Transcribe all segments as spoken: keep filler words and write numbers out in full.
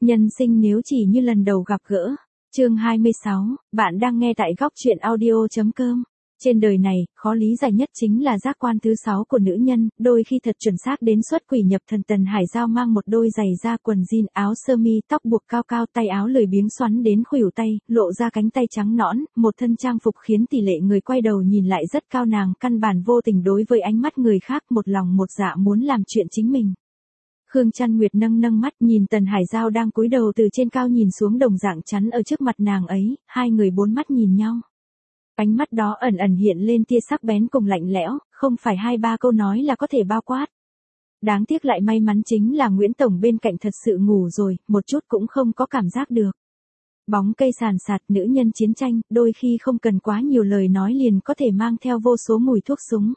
Nhân sinh nếu chỉ như lần đầu gặp gỡ. Chương hai mươi sáu, bạn đang nghe tại góc truyện audio.com. Trên đời này, khó lý giải nhất chính là giác quan thứ sáu của nữ nhân, đôi khi thật chuẩn xác đến xuất quỷ nhập thần. Tần Hải Giao mang một đôi giày da, quần jean, áo sơ mi, tóc buộc cao cao, tay áo lười biếng xoắn đến khuỷu tay, lộ ra cánh tay trắng nõn, một thân trang phục khiến tỷ lệ người quay đầu nhìn lại rất cao. Nàng căn bản vô tình đối với ánh mắt người khác, một lòng một dạ muốn làm chuyện chính mình. Khương Trăn Nguyệt nâng nâng mắt nhìn Tần Hải Giao đang cúi đầu từ trên cao nhìn xuống, đồng dạng chắn ở trước mặt nàng ấy, hai người bốn mắt nhìn nhau. Ánh mắt đó ẩn ẩn hiện lên tia sắc bén cùng lạnh lẽo, không phải hai ba câu nói là có thể bao quát. Đáng tiếc lại may mắn chính là Nguyễn Tổng bên cạnh thật sự ngủ rồi, một chút cũng không có cảm giác được. Bóng cây sàn sạt, nữ nhân chiến tranh, đôi khi không cần quá nhiều lời nói liền có thể mang theo vô số mùi thuốc súng.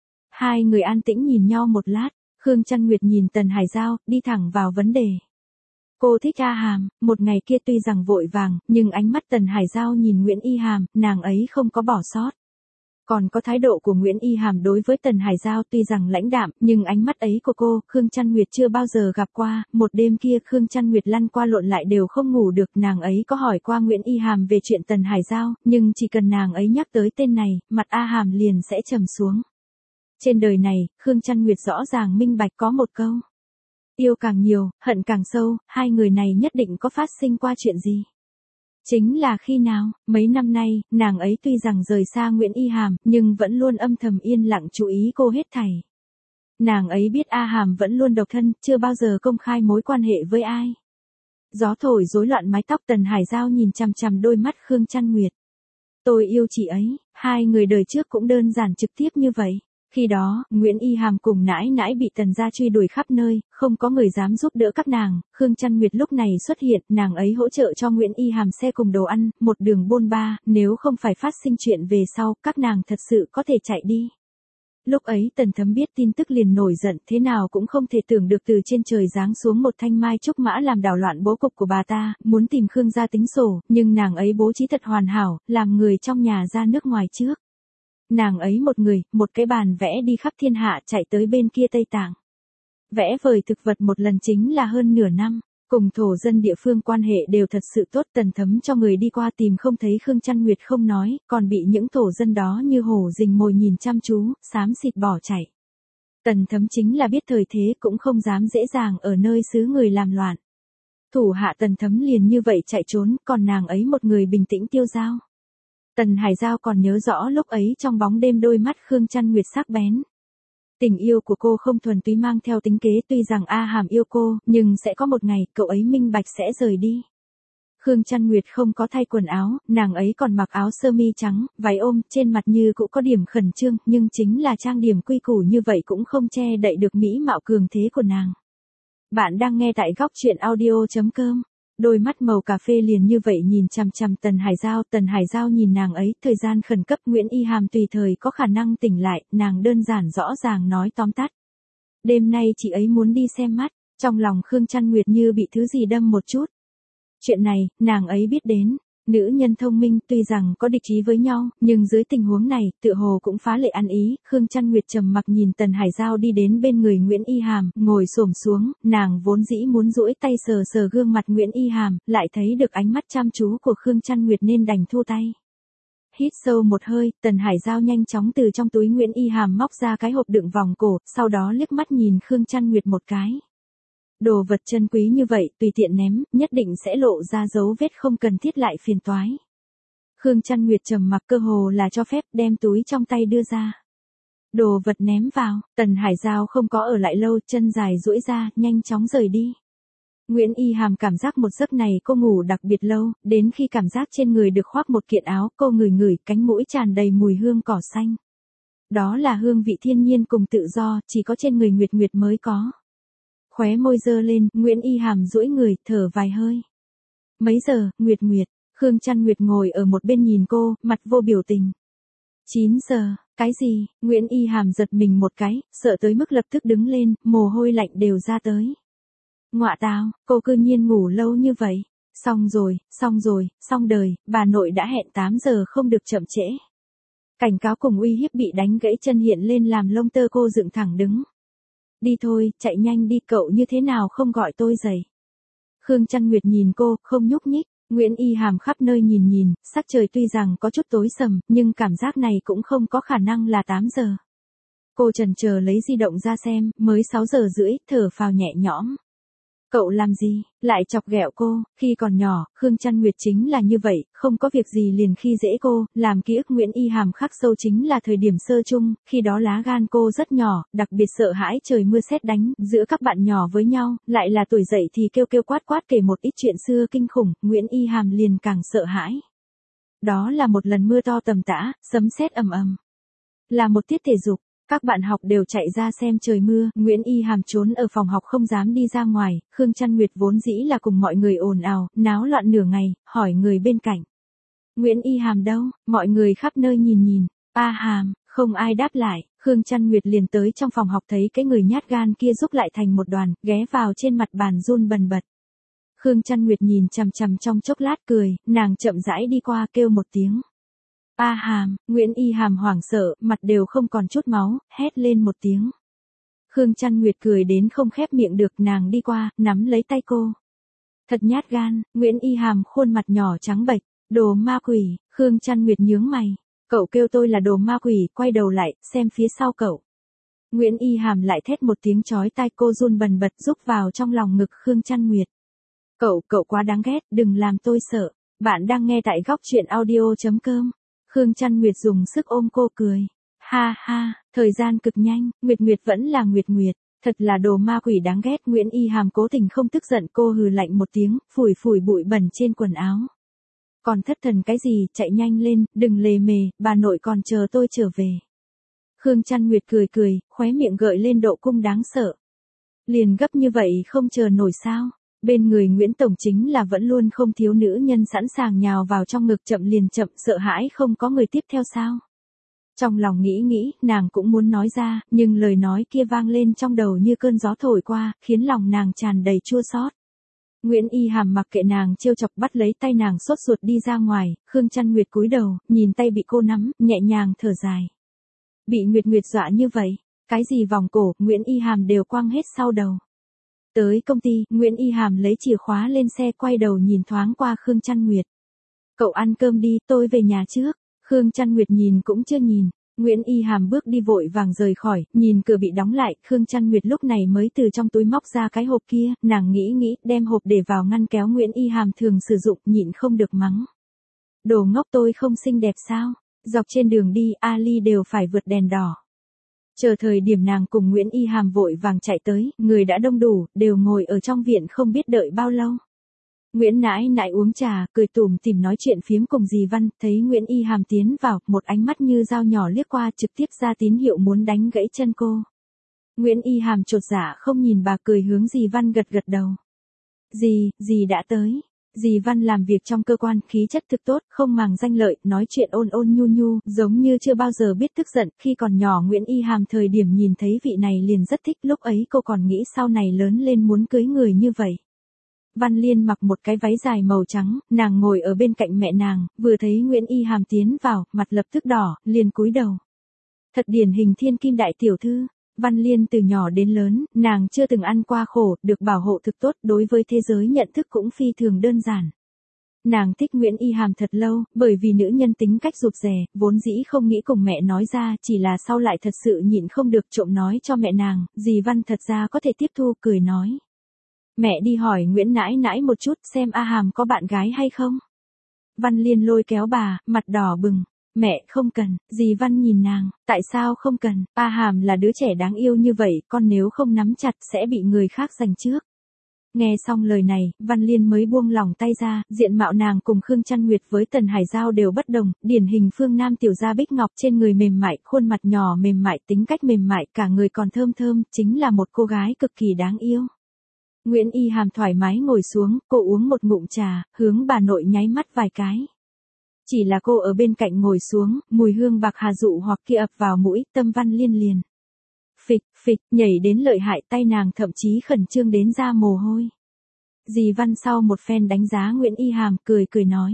Hai người an tĩnh nhìn nhau một lát, Khương Trăn Nguyệt nhìn Tần Hải Giao, đi thẳng vào vấn đề. Cô thích A Hàm. Một ngày kia tuy rằng vội vàng, nhưng ánh mắt Tần Hải Giao nhìn Nguyễn Y Hàm, nàng ấy không có bỏ sót. Còn có thái độ của Nguyễn Y Hàm đối với Tần Hải Giao tuy rằng lãnh đạm, nhưng ánh mắt ấy của cô, Khương Trăn Nguyệt chưa bao giờ gặp qua. Một đêm kia Khương Trăn Nguyệt lăn qua lộn lại đều không ngủ được. Nàng ấy có hỏi qua Nguyễn Y Hàm về chuyện Tần Hải Giao, nhưng chỉ cần nàng ấy nhắc tới tên này, mặt A Hàm liền sẽ trầm xuống. Trên đời này, Khương Trăn Nguyệt rõ ràng minh bạch có một câu. Yêu càng nhiều, hận càng sâu, hai người này nhất định có phát sinh qua chuyện gì. Chính là khi nào, mấy năm nay, nàng ấy tuy rằng rời xa Nguyễn Y Hàm, nhưng vẫn luôn âm thầm yên lặng chú ý cô hết thảy. Nàng ấy biết A Hàm vẫn luôn độc thân, chưa bao giờ công khai mối quan hệ với ai. Gió thổi rối loạn mái tóc, Tần Hải Giao nhìn chằm chằm đôi mắt Khương Trăn Nguyệt. Tôi yêu chị ấy, hai người đời trước cũng đơn giản trực tiếp như vậy. Khi đó, Nguyễn Y Hàm cùng nãi nãi bị Tần gia truy đuổi khắp nơi, không có người dám giúp đỡ các nàng. Khương Trăn Nguyệt lúc này xuất hiện, nàng ấy hỗ trợ cho Nguyễn Y Hàm xe cùng đồ ăn, một đường bôn ba, nếu không phải phát sinh chuyện về sau, các nàng thật sự có thể chạy đi. Lúc ấy Tần Thấm biết tin tức liền nổi giận, thế nào cũng không thể tưởng được từ trên trời giáng xuống một thanh mai trúc mã làm đảo loạn bố cục của bà ta, muốn tìm Khương gia tính sổ, nhưng nàng ấy bố trí thật hoàn hảo, làm người trong nhà ra nước ngoài trước. Nàng ấy một người, một cái bàn vẽ đi khắp thiên hạ, chạy tới bên kia Tây Tạng. Vẽ vời thực vật một lần chính là hơn nửa năm, cùng thổ dân địa phương quan hệ đều thật sự tốt. Tần Thấm cho người đi qua tìm không thấy Khương Trăn Nguyệt không nói, còn bị những thổ dân đó như hổ rình mồi nhìn chăm chú, xám xịt bỏ chạy. Tần Thấm chính là biết thời thế cũng không dám dễ dàng ở nơi xứ người làm loạn. Thủ hạ Tần Thấm liền như vậy chạy trốn, còn nàng ấy một người bình tĩnh tiêu dao. Tần Hải Giao còn nhớ rõ lúc ấy trong bóng đêm đôi mắt Khương Trăn Nguyệt sắc bén. Tình yêu của cô không thuần túy mang theo tính kế, tuy rằng A Hàm yêu cô, nhưng sẽ có một ngày cậu ấy minh bạch sẽ rời đi. Khương Trăn Nguyệt không có thay quần áo, nàng ấy còn mặc áo sơ mi trắng, váy ôm, trên mặt như cũng có điểm khẩn trương, nhưng chính là trang điểm quy củ như vậy cũng không che đậy được mỹ mạo cường thế của nàng. Bạn đang nghe tại góc truyện audio.com. Đôi mắt màu cà phê liền như vậy nhìn chằm chằm Tần Hải Giao. Tần Hải Giao nhìn nàng ấy, thời gian khẩn cấp, Nguyễn Y Hàm tùy thời có khả năng tỉnh lại, nàng đơn giản rõ ràng nói tóm tắt. Đêm nay chị ấy muốn đi xem mắt, trong lòng Khương Trăn Nguyệt như bị thứ gì đâm một chút. Chuyện này, nàng ấy biết đến, nữ nhân thông minh tuy rằng có địch ý với nhau, nhưng dưới tình huống này, tựa hồ cũng phá lệ ăn ý. Khương Trăn Nguyệt trầm mặc nhìn Tần Hải Giao đi đến bên người Nguyễn Y Hàm, ngồi xổm xuống, nàng vốn dĩ muốn duỗi tay sờ sờ gương mặt Nguyễn Y Hàm, lại thấy được ánh mắt chăm chú của Khương Trăn Nguyệt nên đành thu tay. Hít sâu một hơi, Tần Hải Giao nhanh chóng từ trong túi Nguyễn Y Hàm móc ra cái hộp đựng vòng cổ, sau đó liếc mắt nhìn Khương Trăn Nguyệt một cái. Đồ vật chân quý như vậy, tùy tiện ném, nhất định sẽ lộ ra dấu vết không cần thiết lại phiền toái. Khương Trăn Nguyệt trầm mặc, cơ hồ là cho phép, đem túi trong tay đưa ra. Đồ vật ném vào, Tần Hải Giao không có ở lại lâu, chân dài duỗi ra, nhanh chóng rời đi. Nguyễn Y Hàm cảm giác một giấc này cô ngủ đặc biệt lâu, đến khi cảm giác trên người được khoác một kiện áo, cô ngửi ngửi, cánh mũi tràn đầy mùi hương cỏ xanh. Đó là hương vị thiên nhiên cùng tự do, chỉ có trên người Nguyệt Nguyệt mới có. Khóe môi dơ lên, Nguyễn Y Hàm duỗi người, thở vài hơi. Mấy giờ, Nguyệt Nguyệt? Khương Trăn Nguyệt ngồi ở một bên nhìn cô, mặt vô biểu tình. chín giờ, cái gì? Nguyễn Y Hàm giật mình một cái, sợ tới mức lập tức đứng lên, mồ hôi lạnh đều ra tới. Ngọa tào, cô cư nhiên ngủ lâu như vậy. Xong rồi, xong rồi, xong đời, bà nội đã hẹn tám giờ không được chậm trễ. Cảnh cáo cùng uy hiếp bị đánh gãy chân hiện lên làm lông tơ cô dựng thẳng đứng. Đi thôi, chạy nhanh đi, cậu như thế nào không gọi tôi dậy. Khương Trăn Nguyệt nhìn cô, không nhúc nhích. Nguyễn Y Hàm khắp nơi nhìn nhìn, sắc trời tuy rằng có chút tối sầm, nhưng cảm giác này cũng không có khả năng là tám giờ. Cô chần chờ lấy di động ra xem, mới sáu giờ rưỡi, thở phào nhẹ nhõm. Cậu làm gì, lại chọc ghẹo cô, khi còn nhỏ, Khương Trăn Nguyệt chính là như vậy, không có việc gì liền khi dễ cô, làm ký ức Nguyễn Y Hàm khắc sâu chính là thời điểm sơ chung, khi đó lá gan cô rất nhỏ, đặc biệt sợ hãi trời mưa sét đánh, giữa các bạn nhỏ với nhau, lại là tuổi dậy thì kêu kêu quát quát kể một ít chuyện xưa kinh khủng, Nguyễn Y Hàm liền càng sợ hãi. Đó là một lần mưa to tầm tã, sấm sét ầm ầm. Là một tiết thể dục. Các bạn học đều chạy ra xem trời mưa, Nguyễn Y Hàm trốn ở phòng học không dám đi ra ngoài, Khương Trăn Nguyệt vốn dĩ là cùng mọi người ồn ào, náo loạn nửa ngày, hỏi người bên cạnh. Nguyễn Y Hàm đâu, mọi người khắp nơi nhìn nhìn, A Hàm, không ai đáp lại, Khương Trăn Nguyệt liền tới trong phòng học thấy cái người nhát gan kia rúc lại thành một đoàn, ghé vào trên mặt bàn run bần bật. Khương Trăn Nguyệt nhìn chằm chằm trong chốc lát cười, nàng chậm rãi đi qua kêu một tiếng. A Hàm, Nguyễn Y Hàm hoảng sợ, mặt đều không còn chút máu, hét lên một tiếng. Khương Trăn Nguyệt cười đến không khép miệng được, nàng đi qua, nắm lấy tay cô. Thật nhát gan, Nguyễn Y Hàm khuôn mặt nhỏ trắng bệch, đồ ma quỷ, Khương Trăn Nguyệt nhướng mày. Cậu kêu tôi là đồ ma quỷ, quay đầu lại, xem phía sau cậu. Nguyễn Y Hàm lại thét một tiếng chói tai, cô run bần bật rúc vào trong lòng ngực Khương Trăn Nguyệt. Cậu, cậu quá đáng ghét, đừng làm tôi sợ. Bạn đang nghe tại góc truyện audio chấm com. Khương Trăn Nguyệt dùng sức ôm cô cười. Ha ha, thời gian cực nhanh, Nguyệt Nguyệt vẫn là Nguyệt Nguyệt, thật là đồ ma quỷ đáng ghét. Nguyễn Y Hàm cố tình không tức giận, cô hừ lạnh một tiếng, phủi phủi bụi bẩn trên quần áo. Còn thất thần cái gì, chạy nhanh lên, đừng lề mề, bà nội còn chờ tôi trở về. Khương Trăn Nguyệt cười cười, khóe miệng gợi lên độ cung đáng sợ. Liền gấp như vậy không chờ nổi sao? Bên người Nguyễn Tổng chính là vẫn luôn không thiếu nữ nhân sẵn sàng nhào vào trong ngực, chậm liền chậm, sợ hãi không có người tiếp theo sao. Trong lòng nghĩ nghĩ, nàng cũng muốn nói ra, nhưng lời nói kia vang lên trong đầu như cơn gió thổi qua, khiến lòng nàng tràn đầy chua xót. Nguyễn Y Hàm mặc kệ nàng trêu chọc, bắt lấy tay nàng sốt ruột đi ra ngoài, Khương Trăn Nguyệt cúi đầu, nhìn tay bị cô nắm, nhẹ nhàng thở dài. Bị Nguyệt Nguyệt dọa như vậy, cái gì vòng cổ, Nguyễn Y Hàm đều quăng hết sau đầu. Tới công ty, Nguyễn Y Hàm lấy chìa khóa lên xe, quay đầu nhìn thoáng qua Khương Trăn Nguyệt. Cậu ăn cơm đi, tôi về nhà trước. Khương Trăn Nguyệt nhìn cũng chưa nhìn. Nguyễn Y Hàm bước đi vội vàng rời khỏi, nhìn cửa bị đóng lại, Khương Trăn Nguyệt lúc này mới từ trong túi móc ra cái hộp kia, nàng nghĩ nghĩ, đem hộp để vào ngăn kéo Nguyễn Y Hàm thường sử dụng, nhịn không được mắng. Đồ ngốc, tôi không xinh đẹp sao? Dọc trên đường đi, Ali đều phải vượt đèn đỏ. Chờ thời điểm nàng cùng Nguyễn Y Hàm vội vàng chạy tới, người đã đông đủ, đều ngồi ở trong viện không biết đợi bao lâu. Nguyễn nãi nãi uống trà, cười tủm tỉm nói chuyện phiếm cùng dì Văn, thấy Nguyễn Y Hàm tiến vào, một ánh mắt như dao nhỏ liếc qua, trực tiếp ra tín hiệu muốn đánh gãy chân cô. Nguyễn Y Hàm chột dạ không nhìn bà, cười hướng dì Văn gật gật đầu. Dì, dì đã tới. Dì Văn làm việc trong cơ quan, khí chất thực tốt, không màng danh lợi, nói chuyện ôn ôn nhu nhu, giống như chưa bao giờ biết tức giận. Khi còn nhỏ Nguyễn Y Hàm thời điểm nhìn thấy vị này liền rất thích, lúc ấy cô còn nghĩ sau này lớn lên muốn cưới người như vậy. Văn Liên mặc một cái váy dài màu trắng, nàng ngồi ở bên cạnh mẹ nàng, vừa thấy Nguyễn Y Hàm tiến vào, mặt lập tức đỏ, liền cúi đầu. Thật điển hình thiên kim đại tiểu thư. Văn Liên từ nhỏ đến lớn, nàng chưa từng ăn qua khổ, được bảo hộ thực tốt, đối với thế giới nhận thức cũng phi thường đơn giản. Nàng thích Nguyễn Y Hàm thật lâu, bởi vì nữ nhân tính cách rụt rè, vốn dĩ không nghĩ cùng mẹ nói ra, chỉ là sau lại thật sự nhịn không được trộm nói cho mẹ nàng, dì Văn thật ra có thể tiếp thu, cười nói. Mẹ đi hỏi Nguyễn nãi nãi một chút xem A Hàm có bạn gái hay không. Văn Liên lôi kéo bà, mặt đỏ bừng. Mẹ không cần, dì Văn nhìn nàng, tại sao không cần, A Hàm là đứa trẻ đáng yêu như vậy, con nếu không nắm chặt sẽ bị người khác giành trước. Nghe xong lời này, Văn Liên mới buông lỏng tay ra, diện mạo nàng cùng Khương Trăn Nguyệt với Tần Hải Giao đều bất đồng, điển hình phương Nam tiểu gia bích ngọc, trên người mềm mại, khuôn mặt nhỏ mềm mại, tính cách mềm mại, cả người còn thơm thơm, chính là một cô gái cực kỳ đáng yêu. Nguyễn Y Hàm thoải mái ngồi xuống, cô uống một ngụm trà, hướng bà nội nháy mắt vài cái. Chỉ là cô ở bên cạnh ngồi xuống, mùi hương bạc hà dụ hoặc kia ập vào mũi, tâm Văn Liên liền. Phịch, phịch, nhảy đến lợi hại, tay nàng thậm chí khẩn trương đến ra mồ hôi. Dì Văn sau một phen đánh giá Nguyễn Y Hàm, cười cười nói.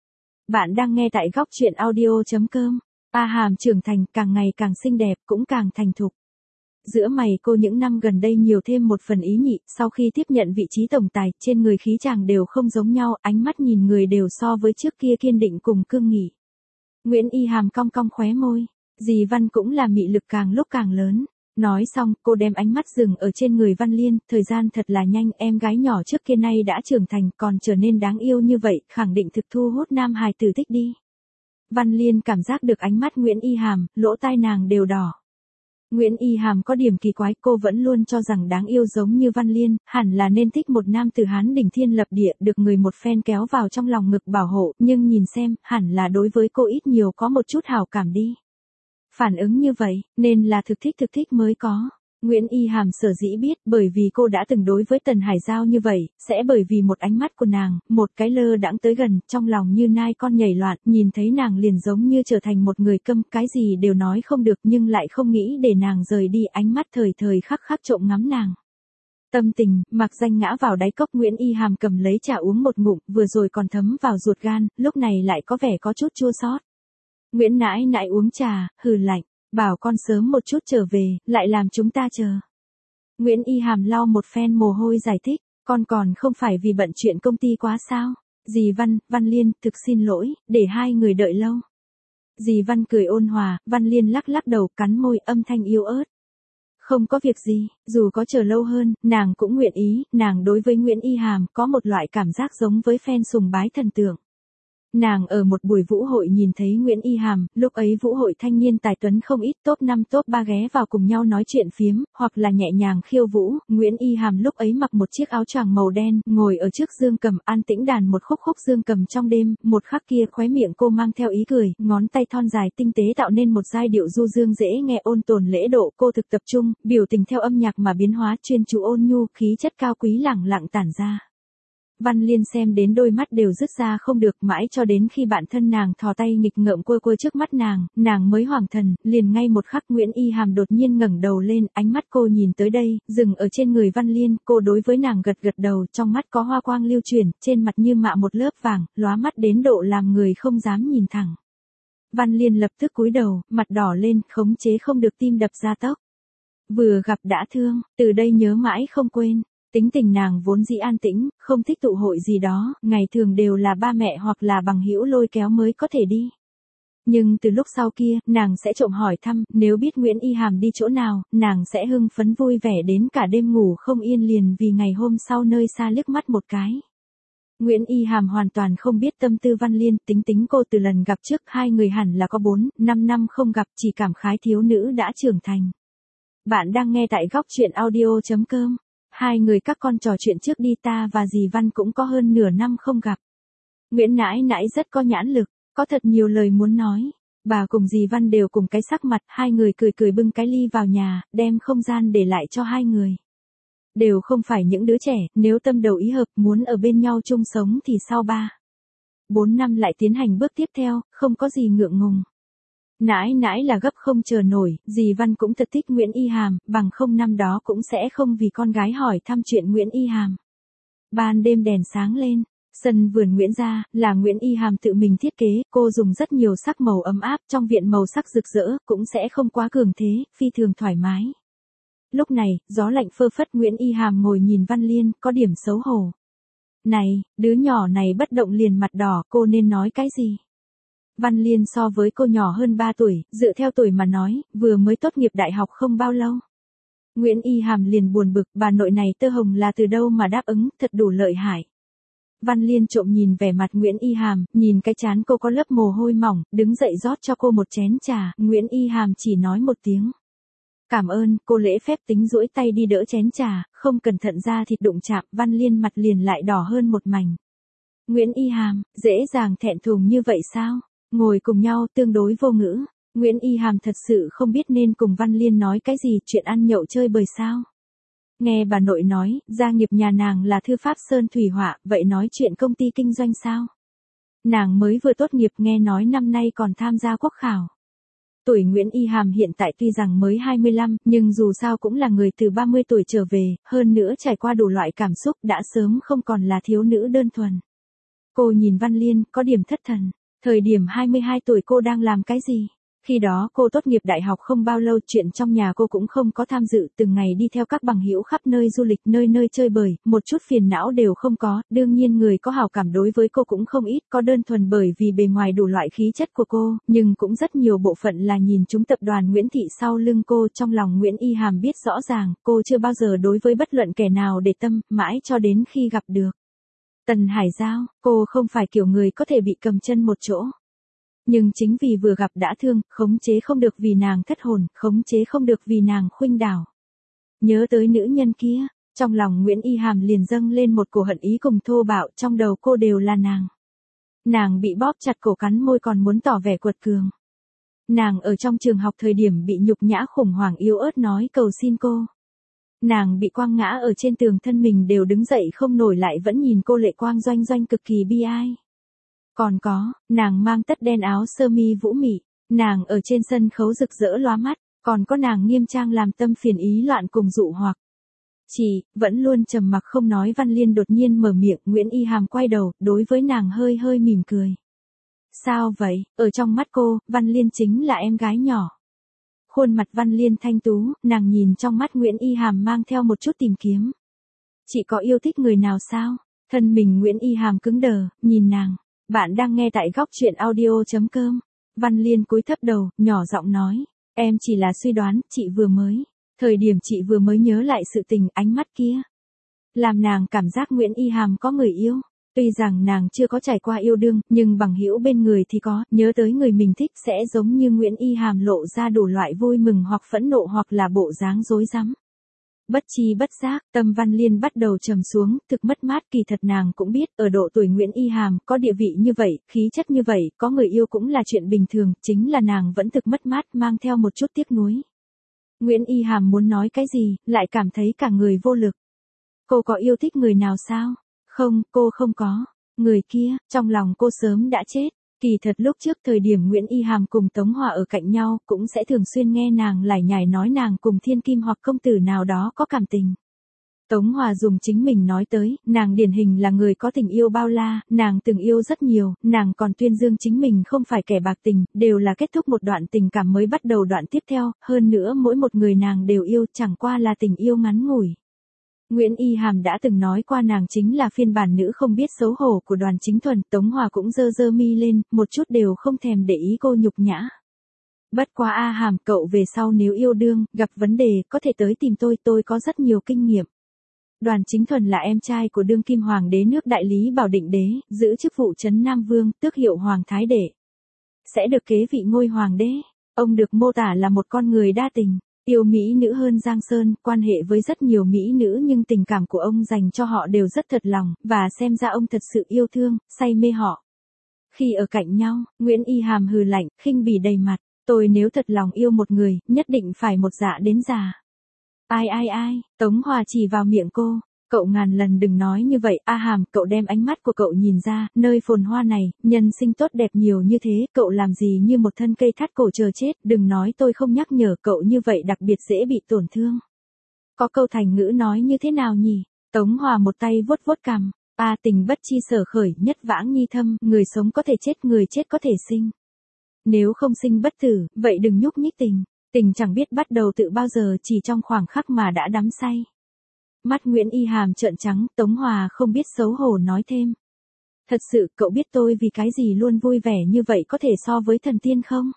Bạn đang nghe tại góc truyện audio chấm com. A Hàm trưởng thành, càng ngày càng xinh đẹp, cũng càng thành thục. Giữa mày cô những năm gần đây nhiều thêm một phần ý nhị, sau khi tiếp nhận vị trí tổng tài, trên người khí chàng đều không giống nhau, ánh mắt nhìn người đều so với trước kia kiên định cùng cương nghị. Nguyễn Y Hàm cong cong khóe môi, dì Văn cũng là mị lực càng lúc càng lớn. Nói xong, cô đem ánh mắt dừng ở trên người Văn Liên, thời gian thật là nhanh, em gái nhỏ trước kia nay đã trưởng thành, còn trở nên đáng yêu như vậy, khẳng định thực thu hút nam hài tử thích đi. Văn Liên cảm giác được ánh mắt Nguyễn Y Hàm, lỗ tai nàng đều đỏ. Nguyễn Y Hàm có điểm kỳ quái, cô vẫn luôn cho rằng đáng yêu giống như Văn Liên, hẳn là nên thích một nam tử Hán đỉnh thiên lập địa, được người một phen kéo vào trong lòng ngực bảo hộ, nhưng nhìn xem, hẳn là đối với cô ít nhiều có một chút hảo cảm đi. Phản ứng như vậy, nên là thực thích thực thích mới có. Nguyễn Y Hàm sở dĩ biết, bởi vì cô đã từng đối với Tần Hải Giao như vậy, sẽ bởi vì một ánh mắt của nàng, một cái lơ đãng tới gần, trong lòng như nai con nhảy loạn, nhìn thấy nàng liền giống như trở thành một người câm, cái gì đều nói không được nhưng lại không nghĩ để nàng rời đi, ánh mắt thời thời khắc khắc trộm ngắm nàng. Tâm tình, mặc danh ngã vào đáy cốc, Nguyễn Y Hàm cầm lấy trà uống một ngụm, vừa rồi còn thấm vào ruột gan, lúc này lại có vẻ có chút chua xót. Nguyễn nãi nãi uống trà, hừ lạnh, bảo con sớm một chút trở về, lại làm chúng ta chờ. Nguyễn Y Hàm lau một phen mồ hôi giải thích, con còn không phải vì bận chuyện công ty quá sao? Dì Văn, Văn Liên, thực xin lỗi, để hai người đợi lâu. Dì Văn cười ôn hòa, Văn Liên lắc lắc đầu, cắn môi, âm thanh yếu ớt. Không có việc gì, dù có chờ lâu hơn, nàng cũng nguyện ý, nàng đối với Nguyễn Y Hàm có một loại cảm giác giống với fan sùng bái thần tượng. Nàng ở một buổi vũ hội nhìn thấy Nguyễn Y Hàm, lúc ấy vũ hội thanh niên tài tuấn không ít, top năm top ba ghé vào cùng nhau nói chuyện phiếm, hoặc là nhẹ nhàng khiêu vũ, Nguyễn Y Hàm lúc ấy mặc một chiếc áo choàng màu đen, ngồi ở trước dương cầm an tĩnh đàn một khúc khúc dương cầm trong đêm, một khắc kia khóe miệng cô mang theo ý cười, ngón tay thon dài tinh tế tạo nên một giai điệu du dương dễ nghe ôn tồn lễ độ, cô thực tập trung, biểu tình theo âm nhạc mà biến hóa, chuyên chú ôn nhu, khí chất cao quý lẳng lặng tản ra. Văn Liên xem đến đôi mắt đều rứt ra không được, mãi cho đến khi bạn thân nàng thò tay nghịch ngợm quơ quơ trước mắt nàng, nàng mới hoảng thần, liền ngay một khắc Nguyễn Y Hàm đột nhiên ngẩng đầu lên, ánh mắt cô nhìn tới đây, dừng ở trên người Văn Liên, cô đối với nàng gật gật đầu, trong mắt có hoa quang lưu chuyển, trên mặt như mạ một lớp vàng, lóa mắt đến độ làm người không dám nhìn thẳng. Văn Liên lập tức cúi đầu, mặt đỏ lên, khống chế không được tim đập ra tốc. Vừa gặp đã thương, từ đây nhớ mãi không quên. Tính tình nàng vốn dĩ an tĩnh, không thích tụ hội gì đó, ngày thường đều là ba mẹ hoặc là bằng hữu lôi kéo mới có thể đi. Nhưng từ lúc sau kia, nàng sẽ trộm hỏi thăm, nếu biết Nguyễn Y Hàm đi chỗ nào, nàng sẽ hưng phấn vui vẻ đến cả đêm ngủ không yên liền vì ngày hôm sau nơi xa liếc mắt một cái. Nguyễn Y Hàm hoàn toàn không biết tâm tư Văn Liên, tính tính cô từ lần gặp trước hai người hẳn là có bốn, năm năm không gặp, chỉ cảm khái thiếu nữ đã trưởng thành. Bạn đang nghe tại góc truyện audio chấm com. Hai người các con trò chuyện trước đi, ta và dì Văn cũng có hơn nửa năm không gặp. Nguyễn nãi nãi rất có nhãn lực, có thật nhiều lời muốn nói. Bà cùng dì Văn đều cùng cái sắc mặt, hai người cười cười bưng cái ly vào nhà, đem không gian để lại cho hai người. Đều không phải những đứa trẻ, nếu tâm đầu ý hợp muốn ở bên nhau chung sống thì sau ba, bốn năm lại tiến hành bước tiếp theo, không có gì ngượng ngùng. Nãi nãi là gấp không chờ nổi, dì Văn cũng thật thích Nguyễn Y Hàm, bằng không năm đó cũng sẽ không vì con gái hỏi thăm chuyện Nguyễn Y Hàm. Ban đêm đèn sáng lên, sân vườn Nguyễn gia, là Nguyễn Y Hàm tự mình thiết kế, cô dùng rất nhiều sắc màu ấm áp, trong viện màu sắc rực rỡ, cũng sẽ không quá cường thế, phi thường thoải mái. Lúc này, gió lạnh phơ phất, Nguyễn Y Hàm ngồi nhìn Văn Liên, có điểm xấu hổ. Này, đứa nhỏ này bất động liền mặt đỏ, cô nên nói cái gì? Văn Liên so với cô nhỏ hơn ba tuổi, dựa theo tuổi mà nói, vừa mới tốt nghiệp đại học không bao lâu. Nguyễn Y Hàm liền buồn bực, bà nội này tơ hồng là từ đâu mà đáp ứng, thật đủ lợi hại. Văn Liên trộm nhìn vẻ mặt Nguyễn Y Hàm, nhìn cái trán cô có lớp mồ hôi mỏng, đứng dậy rót cho cô một chén trà, Nguyễn Y Hàm chỉ nói một tiếng. Cảm ơn, cô lễ phép tính duỗi tay đi đỡ chén trà, không cẩn thận ra thịt đụng chạm, Văn Liên mặt liền lại đỏ hơn một mảnh. Nguyễn Y Hàm, dễ dàng thẹn thùng như vậy sao? Ngồi cùng nhau tương đối vô ngữ, Nguyễn Y Hàm thật sự không biết nên cùng Văn Liên nói cái gì, chuyện ăn nhậu chơi bời sao. Nghe bà nội nói, gia nghiệp nhà nàng là thư pháp sơn thủy họa, vậy nói chuyện công ty kinh doanh sao? Nàng mới vừa tốt nghiệp, nghe nói năm nay còn tham gia quốc khảo. Tuổi Nguyễn Y Hàm hiện tại tuy rằng mới hai mươi lăm, nhưng dù sao cũng là người từ ba mươi tuổi trở về, hơn nữa trải qua đủ loại cảm xúc, đã sớm không còn là thiếu nữ đơn thuần. Cô nhìn Văn Liên, có điểm thất thần. Thời điểm hai mươi hai tuổi cô đang làm cái gì? Khi đó cô tốt nghiệp đại học không bao lâu, chuyện trong nhà cô cũng không có tham dự, từng ngày đi theo các bằng hữu khắp nơi du lịch, nơi nơi chơi bời, một chút phiền não đều không có, đương nhiên người có hảo cảm đối với cô cũng không ít, có đơn thuần bởi vì bề ngoài đủ loại khí chất của cô, nhưng cũng rất nhiều bộ phận là nhìn chúng tập đoàn Nguyễn Thị sau lưng cô, trong lòng Nguyễn Y Hàm biết rõ ràng, cô chưa bao giờ đối với bất luận kẻ nào để tâm, mãi cho đến khi gặp được Tần Hải Giao, cô không phải kiểu người có thể bị cầm chân một chỗ. Nhưng chính vì vừa gặp đã thương, khống chế không được vì nàng thất hồn, khống chế không được vì nàng khuynh đảo. Nhớ tới nữ nhân kia, trong lòng Nguyễn Y Hàm liền dâng lên một cổ hận ý cùng thô bạo, trong đầu cô đều là nàng. Nàng bị bóp chặt cổ cắn môi còn muốn tỏ vẻ quật cường. Nàng ở trong trường học thời điểm bị nhục nhã khủng hoảng yếu ớt nói cầu xin cô. Nàng bị quăng ngã ở trên tường, thân mình đều đứng dậy không nổi lại vẫn nhìn cô lệ quang doanh doanh cực kỳ bi ai. Còn có, nàng mang tất đen áo sơ mi vũ mị, nàng ở trên sân khấu rực rỡ lóa mắt, còn có nàng nghiêm trang làm tâm phiền ý loạn cùng dụ hoặc. Chỉ, vẫn luôn trầm mặc không nói Văn Liên đột nhiên mở miệng, Nguyễn Y Hàm quay đầu, đối với nàng hơi hơi mỉm cười. Sao vậy, ở trong mắt cô, Văn Liên chính là em gái nhỏ. Khuôn mặt Văn Liên thanh tú, nàng nhìn trong mắt Nguyễn Y Hàm mang theo một chút tìm kiếm. Chị có yêu thích người nào sao? Thân mình Nguyễn Y Hàm cứng đờ, nhìn nàng. Bạn đang nghe tại góc truyện audio.com. Văn Liên cúi thấp đầu, nhỏ giọng nói. Em chỉ là suy đoán, chị vừa mới. Thời điểm chị vừa mới nhớ lại sự tình, ánh mắt kia. Làm nàng cảm giác Nguyễn Y Hàm có người yêu. Tuy rằng nàng chưa có trải qua yêu đương, nhưng bằng hữu bên người thì có, nhớ tới người mình thích sẽ giống như Nguyễn Y Hàm lộ ra đủ loại vui mừng hoặc phẫn nộ hoặc là bộ dáng rối rắm. Bất chi bất giác, tâm Văn Liên bắt đầu trầm xuống, thực mất mát, kỳ thật nàng cũng biết, ở độ tuổi Nguyễn Y Hàm, có địa vị như vậy, khí chất như vậy, có người yêu cũng là chuyện bình thường, chính là nàng vẫn thực mất mát, mang theo một chút tiếc nuối. Nguyễn Y Hàm muốn nói cái gì, lại cảm thấy cả người vô lực. Cô có yêu thích người nào sao? Không, cô không có. Người kia, trong lòng cô sớm đã chết. Kỳ thật lúc trước thời điểm Nguyễn Y Hàm cùng Tống Hòa ở cạnh nhau, cũng sẽ thường xuyên nghe nàng lải nhải nói nàng cùng thiên kim hoặc công tử nào đó có cảm tình. Tống Hòa dùng chính mình nói tới, nàng điển hình là người có tình yêu bao la, nàng từng yêu rất nhiều, nàng còn tuyên dương chính mình không phải kẻ bạc tình, đều là kết thúc một đoạn tình cảm mới bắt đầu đoạn tiếp theo, hơn nữa mỗi một người nàng đều yêu, chẳng qua là tình yêu ngắn ngủi. Nguyễn Y Hàm đã từng nói qua nàng chính là phiên bản nữ không biết xấu hổ của Đoàn Chính Thuần, Tống Hòa cũng giơ giơ mi lên, một chút đều không thèm để ý cô nhục nhã. Bất quá A Hàm, cậu về sau nếu yêu đương, gặp vấn đề, có thể tới tìm tôi, tôi có rất nhiều kinh nghiệm. Đoàn Chính Thuần là em trai của đương kim hoàng đế nước Đại Lý Bảo Định Đế, giữ chức vụ Trấn Nam Vương, tước hiệu Hoàng Thái Đệ. Sẽ được kế vị ngôi hoàng đế. Ông được mô tả là một con người đa tình. Yêu mỹ nữ hơn Giang Sơn, quan hệ với rất nhiều mỹ nữ nhưng tình cảm của ông dành cho họ đều rất thật lòng, và xem ra ông thật sự yêu thương, say mê họ. Khi ở cạnh nhau, Nguyễn Y Hàm hừ lạnh, khinh bỉ đầy mặt, tôi nếu thật lòng yêu một người, nhất định phải một dạ đến già. Ai ai ai, Tống Hòa chỉ vào miệng cô, cậu ngàn lần đừng nói như vậy, A Hàm, cậu đem ánh mắt của cậu nhìn ra, nơi phồn hoa này, nhân sinh tốt đẹp nhiều như thế, cậu làm gì như một thân cây thắt cổ chờ chết, đừng nói tôi không nhắc nhở cậu như vậy đặc biệt dễ bị tổn thương. Có câu thành ngữ nói như thế nào nhỉ? Tống Hòa một tay vuốt vuốt cằm, a tình bất chi sở khởi, nhất vãng nhi thâm, người sống có thể chết, người chết có thể sinh. Nếu không sinh bất tử, vậy đừng nhúc nhích tình, tình chẳng biết bắt đầu tự bao giờ, chỉ trong khoảng khắc mà đã đắm say. Mắt Nguyễn Y Hàm trợn trắng, Tống Hòa không biết xấu hổ nói thêm. Thật sự, cậu biết tôi vì cái gì luôn vui vẻ như vậy có thể so với thần tiên không?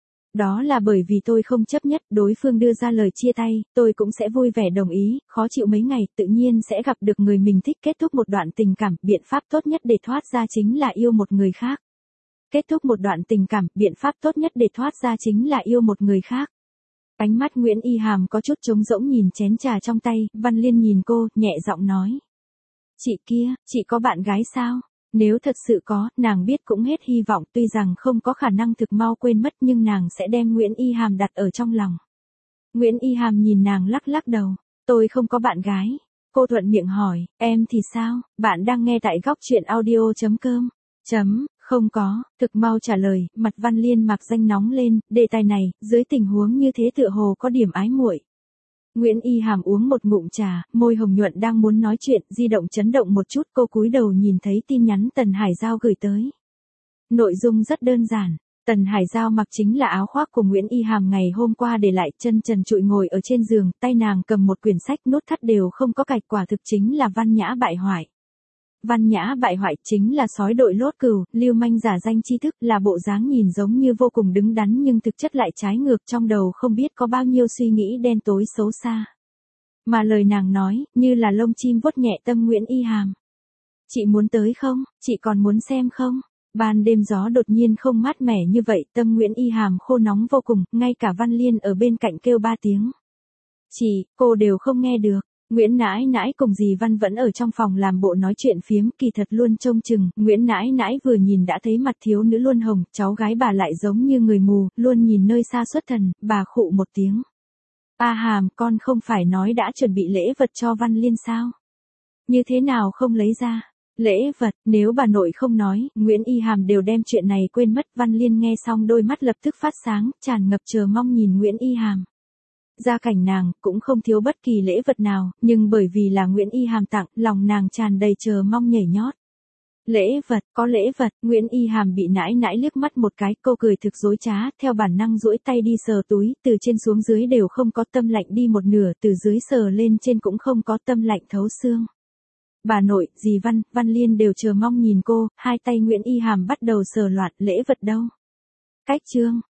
Đó là bởi vì tôi không chấp nhất, đối phương đưa ra lời chia tay, tôi cũng sẽ vui vẻ đồng ý, khó chịu mấy ngày, tự nhiên sẽ gặp được người mình thích, kết thúc một đoạn tình cảm, biện pháp tốt nhất để thoát ra chính là yêu một người khác. Kết thúc một đoạn tình cảm, biện pháp tốt nhất để thoát ra chính là yêu một người khác. Ánh mắt Nguyễn Y Hàm có chút trống rỗng nhìn chén trà trong tay, Văn Liên nhìn cô, nhẹ giọng nói. Chị kia, chị có bạn gái sao? Nếu thật sự có, nàng biết cũng hết hy vọng, tuy rằng không có khả năng thực mau quên mất nhưng nàng sẽ đem Nguyễn Y Hàm đặt ở trong lòng. Nguyễn Y Hàm nhìn nàng lắc lắc đầu, tôi không có bạn gái. Cô thuận miệng hỏi, em thì sao? Bạn đang nghe tại góc truyện audio.com. Chấm. Không có, thực mau trả lời, mặt Văn Liên mặc danh nóng lên, đề tài này, dưới tình huống như thế tựa hồ có điểm ái muội. Nguyễn Y Hàm uống một ngụm trà, môi hồng nhuận đang muốn nói chuyện, di động chấn động một chút, cô cúi đầu nhìn thấy tin nhắn Tần Hải Giao gửi tới. Nội dung rất đơn giản, Tần Hải Giao mặc chính là áo khoác của Nguyễn Y Hàm ngày hôm qua để lại, chân trần trụi ngồi ở trên giường, tay nàng cầm một quyển sách, nút thắt đều không có cạch, quả thực chính là văn nhã bại hoại. Văn nhã bại hoại chính là sói đội lốt cừu, lưu manh giả danh tri thức, là bộ dáng nhìn giống như vô cùng đứng đắn nhưng thực chất lại trái ngược, trong đầu không biết có bao nhiêu suy nghĩ đen tối xấu xa. Mà lời nàng nói, như là lông chim vuốt nhẹ tâm Nguyễn Y Hàm. Chị muốn tới không? Chị còn muốn xem không? Ban đêm gió đột nhiên không mát mẻ như vậy, tâm Nguyễn Y Hàm khô nóng vô cùng, ngay cả Văn Liên ở bên cạnh kêu ba tiếng. Chị, cô đều không nghe được. Nguyễn Nãi Nãi cùng dì Văn vẫn ở trong phòng làm bộ nói chuyện phiếm, kỳ thật luôn trông chừng, Nguyễn Nãi Nãi vừa nhìn đã thấy mặt thiếu nữ luôn hồng, cháu gái bà lại giống như người mù, luôn nhìn nơi xa xuất thần, bà khụ một tiếng. A Hàm, con không phải nói đã chuẩn bị lễ vật cho Văn Liên sao? Như thế nào không lấy ra? Lễ vật, nếu bà nội không nói, Nguyễn Y Hàm đều đem chuyện này quên mất. Văn Liên nghe xong đôi mắt lập tức phát sáng, tràn ngập chờ mong nhìn Nguyễn Y Hàm. Gia cảnh nàng cũng không thiếu bất kỳ lễ vật nào, nhưng bởi vì là Nguyễn Y Hàm tặng, lòng nàng tràn đầy chờ mong nhảy nhót. Lễ vật, có lễ vật, Nguyễn Y Hàm bị nãi nãi liếc mắt một cái, cô cười thực dối trá, theo bản năng duỗi tay đi sờ túi, từ trên xuống dưới đều không có, tâm lạnh đi một nửa, từ dưới sờ lên trên cũng không có, tâm lạnh thấu xương. Bà nội, dì Văn, Văn Liên đều chờ mong nhìn cô, hai tay Nguyễn Y Hàm bắt đầu sờ loạn, lễ vật đâu? Cách chương.